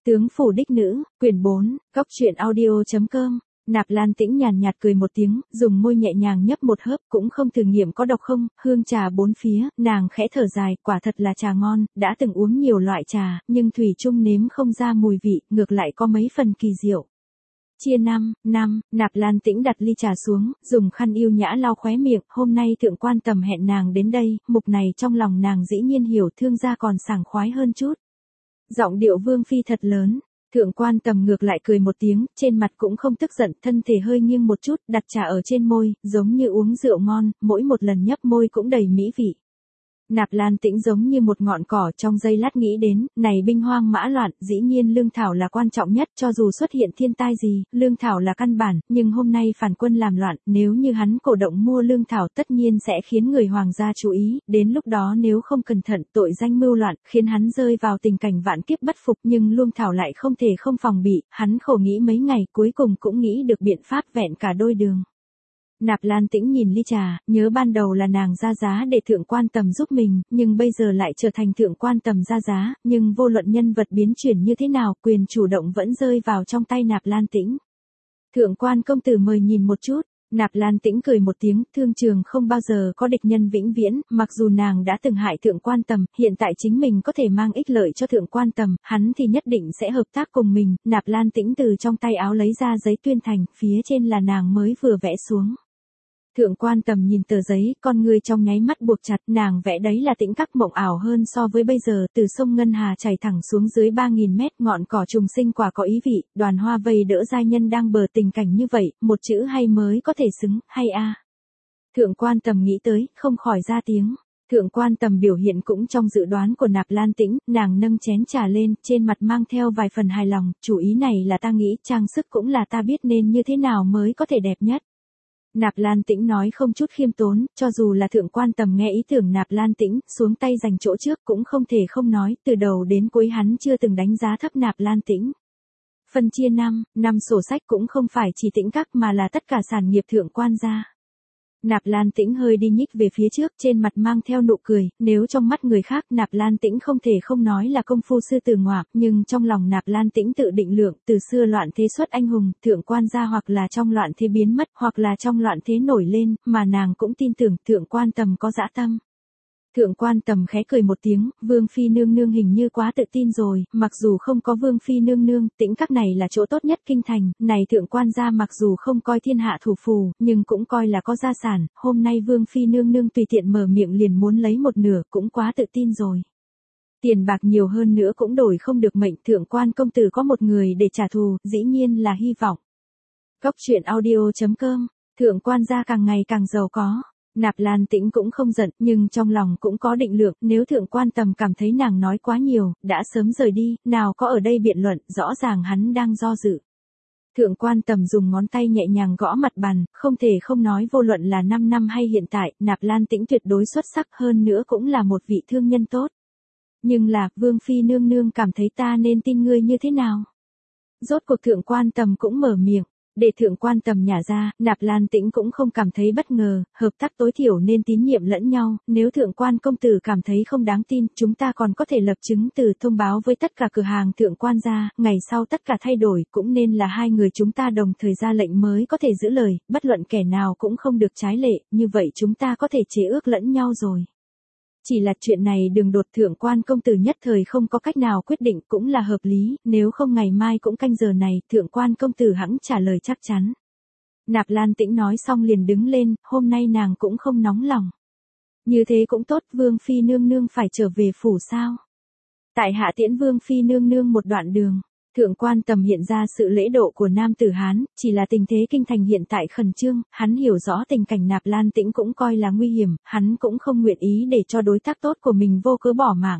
Tướng phủ đích nữ, quyển 4, góc truyện audio.com. Nạp Lan Tĩnh nhàn nhạt cười một tiếng, dùng môi nhẹ nhàng nhấp một hớp, cũng không thử nghiệm có độc không, hương trà bốn phía, nàng khẽ thở dài, quả thật là trà ngon, đã từng uống nhiều loại trà, nhưng thủy chung nếm không ra mùi vị, ngược lại có mấy phần kỳ diệu. Chia năm, Nạp Lan Tĩnh đặt ly trà xuống, dùng khăn yêu nhã lau khóe miệng, hôm nay thượng quan tầm hẹn nàng đến đây, mục này trong lòng nàng dĩ nhiên hiểu, thương gia còn sảng khoái hơn chút. Giọng điệu vương phi thật lớn. Thượng quan tầm ngược lại cười một tiếng, trên mặt cũng không tức giận, thân thể hơi nghiêng một chút, đặt trà ở trên môi, giống như uống rượu ngon, mỗi một lần nhấp môi cũng đầy mỹ vị. Nạp Lan Tĩnh giống như một ngọn cỏ, trong giây lát nghĩ đến, này binh hoang mã loạn, dĩ nhiên lương thảo là quan trọng nhất, cho dù xuất hiện thiên tai gì, lương thảo là căn bản, nhưng hôm nay phản quân làm loạn, nếu như hắn cổ động mua lương thảo tất nhiên sẽ khiến người hoàng gia chú ý, đến lúc đó nếu không cẩn thận, tội danh mưu loạn, khiến hắn rơi vào tình cảnh vạn kiếp bất phục, nhưng lương thảo lại không thể không phòng bị, hắn khổ nghĩ mấy ngày, cuối cùng cũng nghĩ được biện pháp vẹn cả đôi đường. Nạp Lan Tĩnh nhìn ly trà, nhớ ban đầu là nàng ra giá để thượng quan tầm giúp mình, nhưng bây giờ lại trở thành thượng quan tầm ra giá, nhưng vô luận nhân vật biến chuyển như thế nào, quyền chủ động vẫn rơi vào trong tay Nạp Lan Tĩnh. Thượng quan công tử mời nhìn một chút. Nạp Lan Tĩnh cười một tiếng, thương trường không bao giờ có địch nhân vĩnh viễn, mặc dù nàng đã từng hại thượng quan tầm, hiện tại chính mình có thể mang ích lợi cho thượng quan tầm, hắn thì nhất định sẽ hợp tác cùng mình. Nạp Lan Tĩnh từ trong tay áo lấy ra giấy tuyên thành, phía trên là nàng mới vừa vẽ xuống. Thượng quan tầm nhìn tờ giấy, con người trong nháy mắt buộc chặt, nàng vẽ đấy là tĩnh các mộng ảo hơn so với bây giờ, từ sông Ngân Hà chảy thẳng xuống dưới 3.000 mét, ngọn cỏ trùng sinh quả có ý vị, đoàn hoa vây đỡ giai nhân đang bờ, tình cảnh như vậy, một chữ hay mới có thể xứng, hay a. Thượng quan tầm nghĩ tới, không khỏi ra tiếng. Thượng quan tầm biểu hiện cũng trong dự đoán của Nạp Lan Tĩnh, nàng nâng chén trà lên, trên mặt mang theo vài phần hài lòng, chủ ý này là ta nghĩ, trang sức cũng là ta biết nên như thế nào mới có thể đẹp nhất. Nạp Lan Tĩnh nói không chút khiêm tốn, cho dù là thượng quan tầm nghe ý tưởng Nạp Lan Tĩnh, xuống tay giành chỗ trước cũng không thể không nói, từ đầu đến cuối hắn chưa từng đánh giá thấp Nạp Lan Tĩnh. Phân chia năm sổ sách cũng không phải chỉ Tĩnh các mà là tất cả sản nghiệp thượng quan gia. Nạp Lan Tĩnh hơi đi nhích về phía trước, trên mặt mang theo nụ cười, nếu trong mắt người khác Nạp Lan Tĩnh không thể không nói là công phu sư tử ngoạc, nhưng trong lòng Nạp Lan Tĩnh tự định lượng, từ xưa loạn thế xuất anh hùng, thượng quan gia hoặc là trong loạn thế biến mất, hoặc là trong loạn thế nổi lên, mà nàng cũng tin tưởng thượng quan tầm có dã tâm. Thượng quan tầm khẽ cười một tiếng, Vương Phi nương nương hình như quá tự tin rồi, mặc dù không có Vương Phi nương nương, Tĩnh các này là chỗ tốt nhất kinh thành, này thượng quan gia mặc dù không coi thiên hạ thủ phù, nhưng cũng coi là có gia sản, hôm nay Vương Phi nương nương tùy tiện mở miệng liền muốn lấy một nửa, cũng quá tự tin rồi. Tiền bạc nhiều hơn nữa cũng đổi không được mệnh, thượng quan công tử có một người để trả thù, dĩ nhiên là hy vọng. Góc truyện audio.com, thượng quan gia càng ngày càng giàu có. Nạp Lan Tĩnh cũng không giận, nhưng trong lòng cũng có định lượng, nếu thượng quan tầm cảm thấy nàng nói quá nhiều, đã sớm rời đi, nào có ở đây biện luận, rõ ràng hắn đang do dự. Thượng quan tầm dùng ngón tay nhẹ nhàng gõ mặt bàn, không thể không nói vô luận là 5 năm hay hiện tại, Nạp Lan Tĩnh tuyệt đối xuất sắc hơn nữa cũng là một vị thương nhân tốt. Nhưng là, Vương Phi nương nương cảm thấy ta nên tin ngươi như thế nào? Rốt cuộc thượng quan tầm cũng mở miệng. Để thượng quan tầm nhả ra, Nạp Lan Tĩnh cũng không cảm thấy bất ngờ, hợp tác tối thiểu nên tín nhiệm lẫn nhau, nếu thượng quan công tử cảm thấy không đáng tin, chúng ta còn có thể lập chứng từ thông báo với tất cả cửa hàng thượng quan gia, ngày sau tất cả thay đổi, cũng nên là hai người chúng ta đồng thời ra lệnh mới có thể giữ lời, bất luận kẻ nào cũng không được trái lệ, như vậy chúng ta có thể chế ước lẫn nhau rồi. Chỉ là chuyện này đường đột thượng quan công tử nhất thời không có cách nào quyết định cũng là hợp lý, nếu không ngày mai cũng canh giờ này, thượng quan công tử hẵng trả lời chắc chắn. Nạp Lan Tĩnh nói xong liền đứng lên, hôm nay nàng cũng không nóng lòng. Như thế cũng tốt, Vương Phi nương nương phải trở về phủ sao? Tại hạ tiễn Vương Phi nương nương một đoạn đường. Thượng quan tầm hiện ra sự lễ độ của nam tử Hán, chỉ là tình thế kinh thành hiện tại khẩn trương, hắn hiểu rõ tình cảnh Nạp Lan Tĩnh cũng coi là nguy hiểm, hắn cũng không nguyện ý để cho đối tác tốt của mình vô cớ bỏ mạng.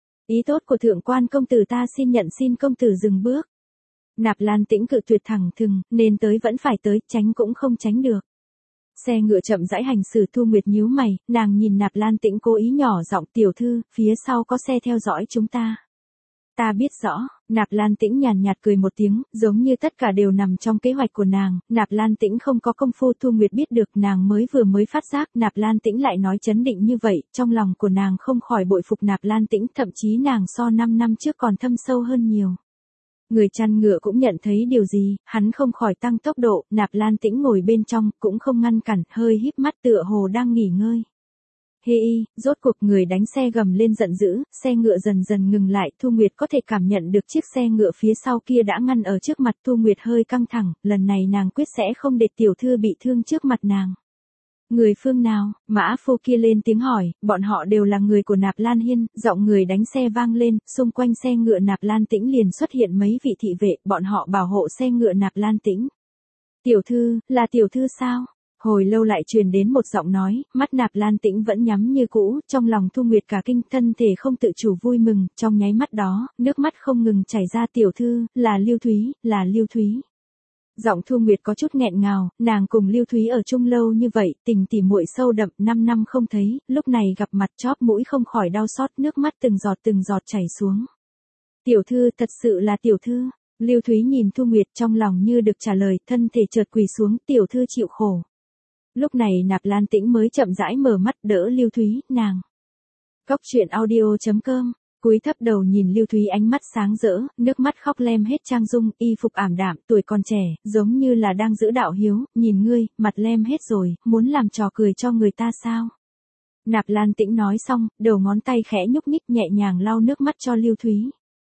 Ý tốt của thượng quan công tử ta xin nhận, xin công tử dừng bước. Nạp Lan Tĩnh cự tuyệt thẳng thừng, nên tới vẫn phải tới, tránh cũng không tránh được. Xe ngựa chậm rãi hành xử, Thu Nguyệt nhíu mày, nàng nhìn Nạp Lan Tĩnh cố ý nhỏ giọng, tiểu thư, phía sau có xe theo dõi chúng ta. Ta biết rõ, Nạp Lan Tĩnh nhàn nhạt cười một tiếng, giống như tất cả đều nằm trong kế hoạch của nàng, Nạp Lan Tĩnh không có công phu, Thu Nguyệt biết được, nàng mới phát giác, Nạp Lan Tĩnh lại nói chấn định như vậy, trong lòng của nàng không khỏi bội phục Nạp Lan Tĩnh, thậm chí nàng so 5 năm trước còn thâm sâu hơn nhiều. Người chăn ngựa cũng nhận thấy điều gì, hắn không khỏi tăng tốc độ, Nạp Lan Tĩnh ngồi bên trong, cũng không ngăn cản, hơi híp mắt tựa hồ đang nghỉ ngơi. Rốt cuộc người đánh xe gầm lên giận dữ, xe ngựa dần dần ngừng lại, Thu Nguyệt có thể cảm nhận được chiếc xe ngựa phía sau kia đã ngăn ở trước mặt. Thu Nguyệt hơi căng thẳng, lần này nàng quyết sẽ không để tiểu thư bị thương trước mặt nàng. Người phương nào? Mã phu kia lên tiếng hỏi, bọn họ đều là người của Nạp Lan Hiên. Giọng người đánh xe vang lên, xung quanh xe ngựa Nạp Lan Tĩnh liền xuất hiện mấy vị thị vệ, bọn họ bảo hộ xe ngựa Nạp Lan Tĩnh. Tiểu thư, là tiểu thư sao? Hồi lâu lại truyền đến một giọng nói, mắt Nạp Lan Tĩnh vẫn nhắm như cũ, trong lòng Thu Nguyệt cả kinh, thân thể không tự chủ vui mừng, trong nháy mắt đó, nước mắt không ngừng chảy ra. Tiểu thư, là Lưu Thúy, là Lưu Thúy. Giọng Thu Nguyệt có chút nghẹn ngào, nàng cùng Lưu Thúy ở chung lâu như vậy, tình tỉ muội sâu đậm, 5 năm không thấy, lúc này gặp mặt chóp mũi không khỏi đau xót, nước mắt từng giọt chảy xuống. Tiểu thư, thật sự là tiểu thư. Lưu Thúy nhìn Thu Nguyệt trong lòng như được trả lời, thân thể chợt quỳ xuống, tiểu thư chịu khổ. Lúc này Nạp Lan Tĩnh mới chậm rãi mở mắt đỡ Lưu Thúy, nàng. Cốc truyện audio.com, cúi thấp đầu nhìn Lưu Thúy, ánh mắt sáng rỡ, nước mắt khóc lem hết trang dung, y phục ảm đạm, tuổi còn trẻ, giống như là đang giữ đạo hiếu, nhìn ngươi, mặt lem hết rồi, muốn làm trò cười cho người ta sao? Nạp Lan Tĩnh nói xong, đầu ngón tay khẽ nhúc nhích nhẹ nhàng lau nước mắt cho Lưu Thúy.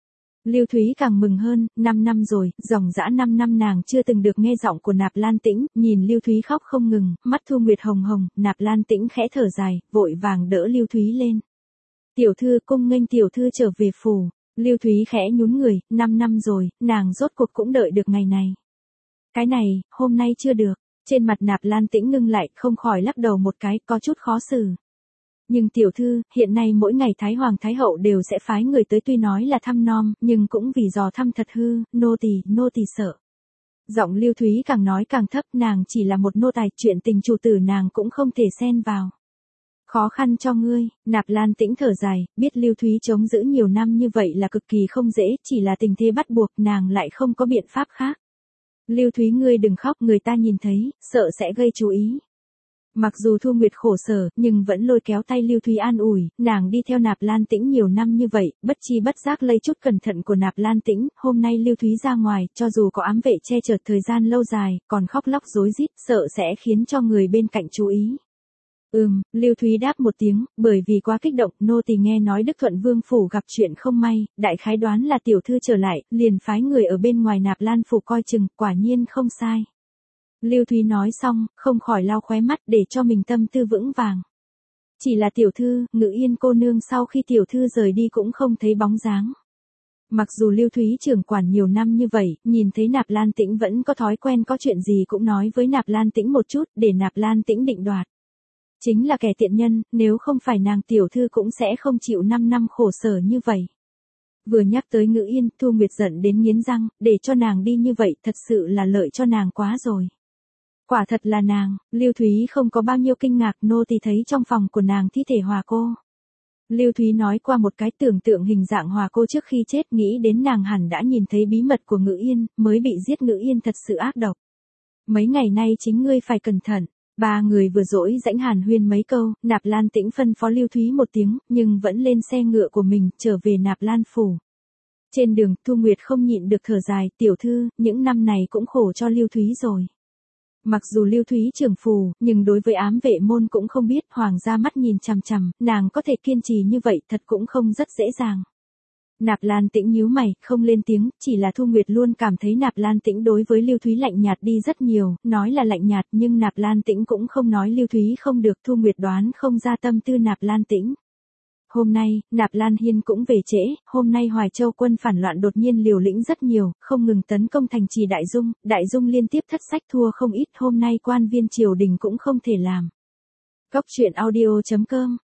Lưu Thúy càng mừng hơn, 5 năm rồi, dòng dã 5 năm nàng chưa từng được nghe giọng của Nạp Lan Tĩnh, nhìn Lưu Thúy khóc không ngừng, mắt Thu Nguyệt hồng hồng, Nạp Lan Tĩnh khẽ thở dài, vội vàng đỡ Lưu Thúy lên. Tiểu thư, cung nghênh tiểu thư trở về phủ. Lưu Thúy khẽ nhún người, 5 năm rồi, nàng rốt cuộc cũng đợi được ngày này. Cái này, hôm nay chưa được. Trên mặt Nạp Lan Tĩnh ngưng lại, không khỏi lắc đầu một cái, có chút khó xử. Nhưng tiểu thư, hiện nay mỗi ngày Thái Hoàng Thái Hậu đều sẽ phái người tới, tuy nói là thăm nom, nhưng cũng vì dò thăm thật hư, nô tỳ sợ. Giọng Lưu Thúy càng nói càng thấp, nàng chỉ là một nô tài, chuyện tình chủ tử nàng cũng không thể xen vào. Khó khăn cho ngươi. Nạp Lan Tĩnh thở dài, biết Lưu Thúy chống giữ nhiều năm như vậy là cực kỳ không dễ, chỉ là tình thế bắt buộc, nàng lại không có biện pháp khác. Lưu Thúy, ngươi đừng khóc, người ta nhìn thấy, sợ sẽ gây chú ý. Mặc dù Thu Nguyệt khổ sở, nhưng vẫn lôi kéo tay Lưu Thúy an ủi, nàng đi theo Nạp Lan Tĩnh nhiều năm như vậy, bất chi bất giác lây chút cẩn thận của Nạp Lan Tĩnh, hôm nay Lưu Thúy ra ngoài, cho dù có ám vệ che chở thời gian lâu dài, còn khóc lóc rối rít, sợ sẽ khiến cho người bên cạnh chú ý. Lưu Thúy đáp một tiếng, bởi vì quá kích động, nô tỳ nghe nói Đức Thuận Vương phủ gặp chuyện không may, đại khái đoán là tiểu thư trở lại, liền phái người ở bên ngoài Nạp Lan phủ coi chừng, quả nhiên không sai. Lưu Thúy nói xong, không khỏi lau khóe mắt để cho mình tâm tư vững vàng. Chỉ là tiểu thư, Ngự Yên cô nương sau khi tiểu thư rời đi cũng không thấy bóng dáng. Mặc dù Lưu Thúy trưởng quản nhiều năm như vậy, nhìn thấy Nạp Lan Tĩnh vẫn có thói quen có chuyện gì cũng nói với Nạp Lan Tĩnh một chút, để Nạp Lan Tĩnh định đoạt. Chính là kẻ tiện nhân, nếu không phải nàng tiểu thư cũng sẽ không chịu 5 năm khổ sở như vậy. Vừa nhắc tới Ngự Yên, Thu Nguyệt giận đến nghiến răng, để cho nàng đi như vậy thật sự là lợi cho nàng quá rồi. Quả thật là nàng. Lưu Thúy không có bao nhiêu kinh ngạc, nô tỳ thấy trong phòng của nàng thi thể Hòa cô. Lưu Thúy nói qua một cái, tưởng tượng hình dạng Hòa cô trước khi chết, nghĩ đến nàng hẳn đã nhìn thấy bí mật của Ngự Yên, mới bị giết. Ngự Yên thật sự ác độc. Mấy ngày nay chính ngươi phải cẩn thận. Ba người vừa dỗi rãnh hàn huyên mấy câu, Nạp Lan Tĩnh phân phó Lưu Thúy một tiếng, nhưng vẫn lên xe ngựa của mình, trở về Nạp Lan phủ. Trên đường, Thu Nguyệt không nhịn được thở dài, tiểu thư, những năm này cũng khổ cho Lưu Thúy rồi. Mặc dù Lưu Thúy trưởng phù, nhưng đối với ám vệ môn cũng không biết, hoàng gia mắt nhìn chằm chằm, nàng có thể kiên trì như vậy thật cũng không rất dễ dàng. Nạp Lan Tĩnh nhíu mày, không lên tiếng, chỉ là Thu Nguyệt luôn cảm thấy Nạp Lan Tĩnh đối với Lưu Thúy lạnh nhạt đi rất nhiều, nói là lạnh nhạt nhưng Nạp Lan Tĩnh cũng không nói Lưu Thúy không được. Thu Nguyệt đoán không ra tâm tư Nạp Lan Tĩnh. Hôm nay, Nạp Lan Hiên cũng về trễ, hôm nay Hoài Châu quân phản loạn đột nhiên liều lĩnh rất nhiều, không ngừng tấn công thành trì Đại Dung liên tiếp thất sách thua không ít, hôm nay quan viên triều đình cũng không thể làm. Cốc truyện audio.com.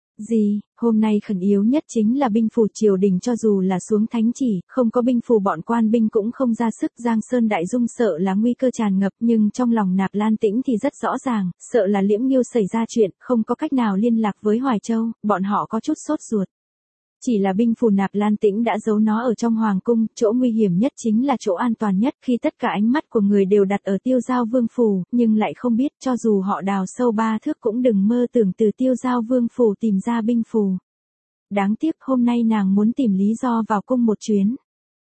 Hôm nay khẩn yếu nhất chính là binh phù triều đình, cho dù là xuống thánh chỉ, không có binh phù bọn quan binh cũng không ra sức. Giang Sơn Đại Dung sợ là nguy cơ tràn ngập, nhưng trong lòng Nạp Lan Tĩnh thì rất rõ ràng, sợ là Liễm Nghiêu xảy ra chuyện, không có cách nào liên lạc với Hoài Châu, bọn họ có chút sốt ruột. Chỉ là binh phù Nạp Lan Tĩnh đã giấu nó ở trong hoàng cung, chỗ nguy hiểm nhất chính là chỗ an toàn nhất, khi tất cả ánh mắt của người đều đặt ở Tiêu Giao Vương phủ, nhưng lại không biết, cho dù họ đào sâu 3 thước cũng đừng mơ tưởng từ Tiêu Giao Vương phủ tìm ra binh phù. Đáng tiếc hôm nay nàng muốn tìm lý do vào cung một chuyến.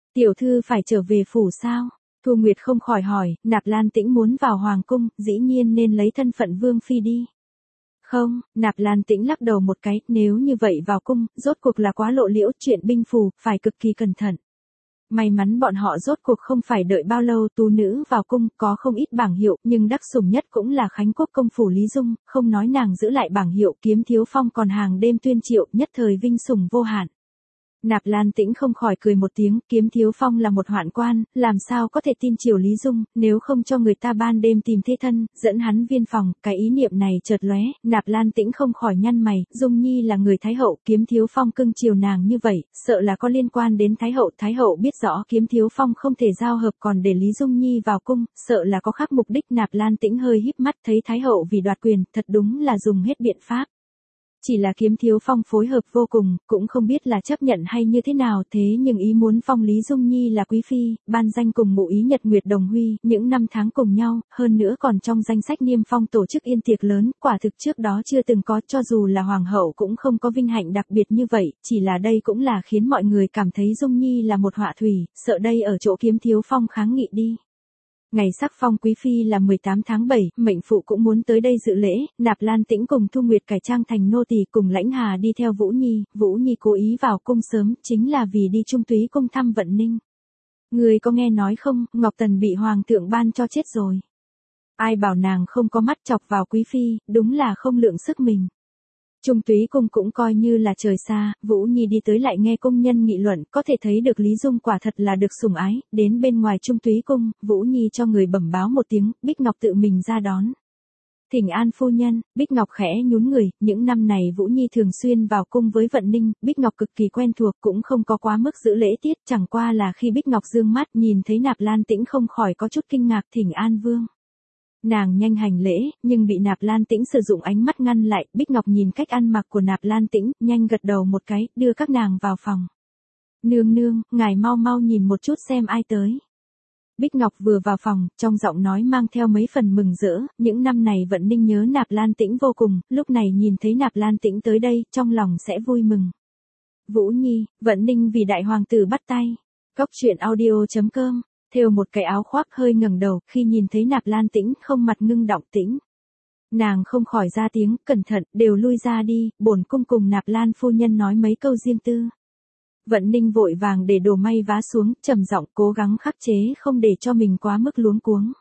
Tiểu thư phải trở về phủ sao? Thu Nguyệt không khỏi hỏi, Nạp Lan Tĩnh muốn vào hoàng cung, dĩ nhiên nên lấy thân phận vương phi đi. Không, Nạp Lan Tĩnh lắc đầu một cái, nếu như vậy vào cung, rốt cuộc là quá lộ liễu, chuyện binh phù, phải cực kỳ cẩn thận. May mắn bọn họ rốt cuộc không phải đợi bao lâu, tú nữ vào cung, có không ít bảng hiệu, nhưng đắc sủng nhất cũng là Khánh Quốc công phủ Lý Dung, không nói nàng giữ lại bảng hiệu, Kiếm Thiếu Phong còn hàng đêm tuyên triệu, nhất thời vinh sủng vô hạn. Nạp Lan Tĩnh không khỏi cười một tiếng, Kiếm Thiếu Phong là một hoạn quan, làm sao có thể tin chiều Lý Dung, nếu không cho người ta ban đêm tìm thế thân, dẫn hắn viên phòng, cái ý niệm này chợt lóe, Nạp Lan Tĩnh không khỏi nhăn mày, Dung Nhi là người Thái Hậu, Kiếm Thiếu Phong cưng chiều nàng như vậy, sợ là có liên quan đến Thái Hậu biết rõ Kiếm Thiếu Phong không thể giao hợp còn để Lý Dung Nhi vào cung, sợ là có khác mục đích. Nạp Lan Tĩnh hơi híp mắt thấy Thái Hậu vì đoạt quyền, thật đúng là dùng hết biện pháp. Chỉ là Kiếm Thiếu Phong phối hợp vô cùng, cũng không biết là chấp nhận hay như thế nào, thế nhưng ý muốn phong Lý Dung Nhi là quý phi, ban danh cùng ngụ ý Nhật Nguyệt Đồng Huy, những năm tháng cùng nhau, hơn nữa còn trong danh sách niêm phong tổ chức yên tiệc lớn, quả thực trước đó chưa từng có, cho dù là hoàng hậu cũng không có vinh hạnh đặc biệt như vậy, chỉ là đây cũng là khiến mọi người cảm thấy Dung Nhi là một họa thủy, sợ đây ở chỗ Kiếm Thiếu Phong kháng nghị đi. Ngày sắc phong quý phi là 18 tháng 7, mệnh phụ cũng muốn tới đây dự lễ, Nạp Lan Tĩnh cùng Thu Nguyệt cải trang thành nô tỳ cùng Lãnh Hà đi theo Vũ Nhi cố ý vào cung sớm, chính là vì đi Trung Túy cung thăm Vận Ninh. Người có nghe nói không, Ngọc Tần bị hoàng thượng ban cho chết rồi. Ai bảo nàng không có mắt chọc vào quý phi, đúng là không lượng sức mình. Trung Túy cung cũng coi như là trời xa, Vũ Nhi đi tới lại nghe công nhân nghị luận, có thể thấy được Lý Dung quả thật là được sủng ái, đến bên ngoài Trung Túy cung, Vũ Nhi cho người bẩm báo một tiếng, Bích Ngọc tự mình ra đón. Thỉnh an phu nhân, Bích Ngọc khẽ nhún người, những năm này Vũ Nhi thường xuyên vào cung với Vận Ninh, Bích Ngọc cực kỳ quen thuộc, cũng không có quá mức giữ lễ tiết, chẳng qua là khi Bích Ngọc dương mắt nhìn thấy Nạp Lan Tĩnh không khỏi có chút kinh ngạc. Thỉnh an vương. Nàng nhanh hành lễ, nhưng bị Nạp Lan Tĩnh sử dụng ánh mắt ngăn lại, Bích Ngọc nhìn cách ăn mặc của Nạp Lan Tĩnh, nhanh gật đầu một cái, đưa các nàng vào phòng. Nương nương, ngài mau mau nhìn một chút xem ai tới. Bích Ngọc vừa vào phòng, trong giọng nói mang theo mấy phần mừng rỡ, những năm này Vận Ninh nhớ Nạp Lan Tĩnh vô cùng, lúc này nhìn thấy Nạp Lan Tĩnh tới đây, trong lòng sẽ vui mừng. Vũ Nhi, Vận Ninh vì đại hoàng tử bắt tay. Cóc truyện audio.com Thêu một cái áo khoác hơi ngẩng đầu, khi nhìn thấy Nạp Lan Tĩnh không mặt ngưng động tĩnh. Nàng không khỏi ra tiếng, cẩn thận, đều lui ra đi, bổn cung cùng Nạp Lan phu nhân nói mấy câu riêng tư. Vận Ninh vội vàng để đồ may vá xuống, trầm giọng cố gắng khắc chế không để cho mình quá mức luống cuống.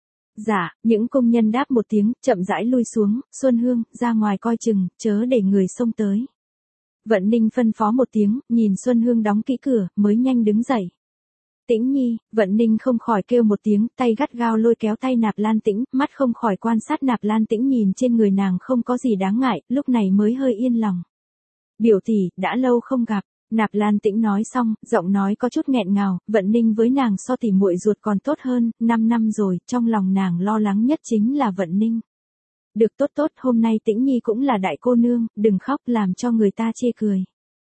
Dạ, những công nhân đáp một tiếng, chậm rãi lui xuống, Xuân Hương, ra ngoài coi chừng, chớ để người xông tới. Vận Ninh phân phó một tiếng, nhìn Xuân Hương đóng kỹ cửa, mới nhanh đứng dậy. Tĩnh Nhi, Vận Ninh không khỏi kêu một tiếng, tay gắt gao lôi kéo tay Nạp Lan Tĩnh, mắt không khỏi quan sát Nạp Lan Tĩnh nhìn trên người nàng không có gì đáng ngại, lúc này mới hơi yên lòng. Biểu tỷ, đã lâu không gặp, Nạp Lan Tĩnh nói xong, giọng nói có chút nghẹn ngào, Vận Ninh với nàng so tỉ muội ruột còn tốt hơn, 5 năm rồi, trong lòng nàng lo lắng nhất chính là Vận Ninh. Được tốt, hôm nay Tĩnh Nhi cũng là đại cô nương, đừng khóc làm cho người ta chê cười.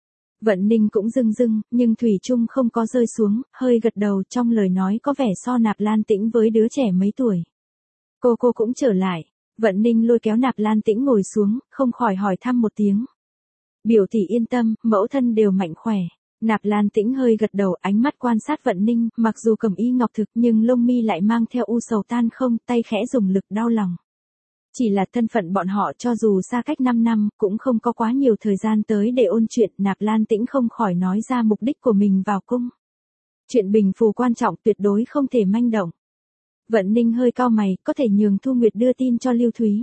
Vận Ninh cũng rưng, nhưng thủy chung không có rơi xuống, hơi gật đầu, trong lời nói có vẻ so Nạp Lan Tĩnh với đứa trẻ mấy tuổi. Cô cũng trở lại, Vận Ninh lôi kéo Nạp Lan Tĩnh ngồi xuống, không khỏi hỏi thăm một tiếng. Biểu tỷ yên tâm, mẫu thân đều mạnh khỏe. Nạp Lan Tĩnh hơi gật đầu, ánh mắt quan sát Vận Ninh, mặc dù cầm y ngọc thực nhưng lông mi lại mang theo u sầu tan không, tay khẽ dùng lực đau lòng. Chỉ là thân phận bọn họ cho dù xa cách 5 năm, cũng không có quá nhiều thời gian tới để ôn chuyện, Nạp Lan Tĩnh không khỏi nói ra mục đích của mình vào cung. Chuyện bình phù quan trọng tuyệt đối không thể manh động. Vận Ninh hơi cau mày, có thể nhường Thu Nguyệt đưa tin cho Lưu Thúy.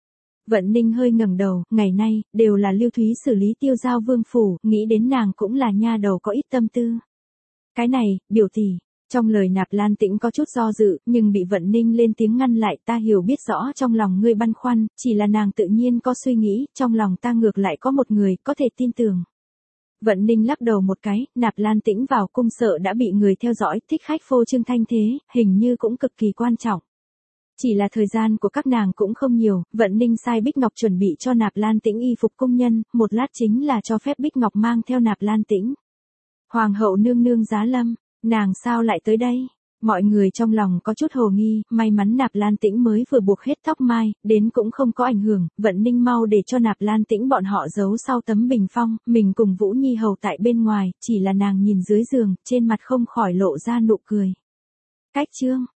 Vận Ninh hơi ngẩng đầu, ngày nay, đều là Lưu Thúy xử lý tiêu giao vương phủ, nghĩ đến nàng cũng là nha đầu có ít tâm tư. Cái này, biểu tỷ. Trong lời Nạp Lan Tĩnh có chút do dự, nhưng bị Vận Ninh lên tiếng ngăn lại, ta hiểu biết rõ trong lòng ngươi băn khoăn, chỉ là nàng tự nhiên có suy nghĩ, trong lòng ta ngược lại có một người, có thể tin tưởng. Vận Ninh lắc đầu một cái, Nạp Lan Tĩnh vào cung sợ đã bị người theo dõi, thích khách phô trương thanh thế, hình như cũng cực kỳ quan trọng. Chỉ là thời gian của các nàng cũng không nhiều, Vận Ninh sai Bích Ngọc chuẩn bị cho Nạp Lan Tĩnh y phục cung nhân, một lát chính là cho phép Bích Ngọc mang theo Nạp Lan Tĩnh. Hoàng hậu nương nương giá lâm. Nàng sao lại tới đây? Mọi người trong lòng có chút hồ nghi, may mắn Nạp Lan Tĩnh mới vừa buộc hết tóc mai, đến cũng không có ảnh hưởng, Vận Ninh mau để cho Nạp Lan Tĩnh bọn họ giấu sau tấm bình phong, mình cùng Vũ Nhi hầu tại bên ngoài, chỉ là nàng nhìn dưới giường, trên mặt không khỏi lộ ra nụ cười. Cách chương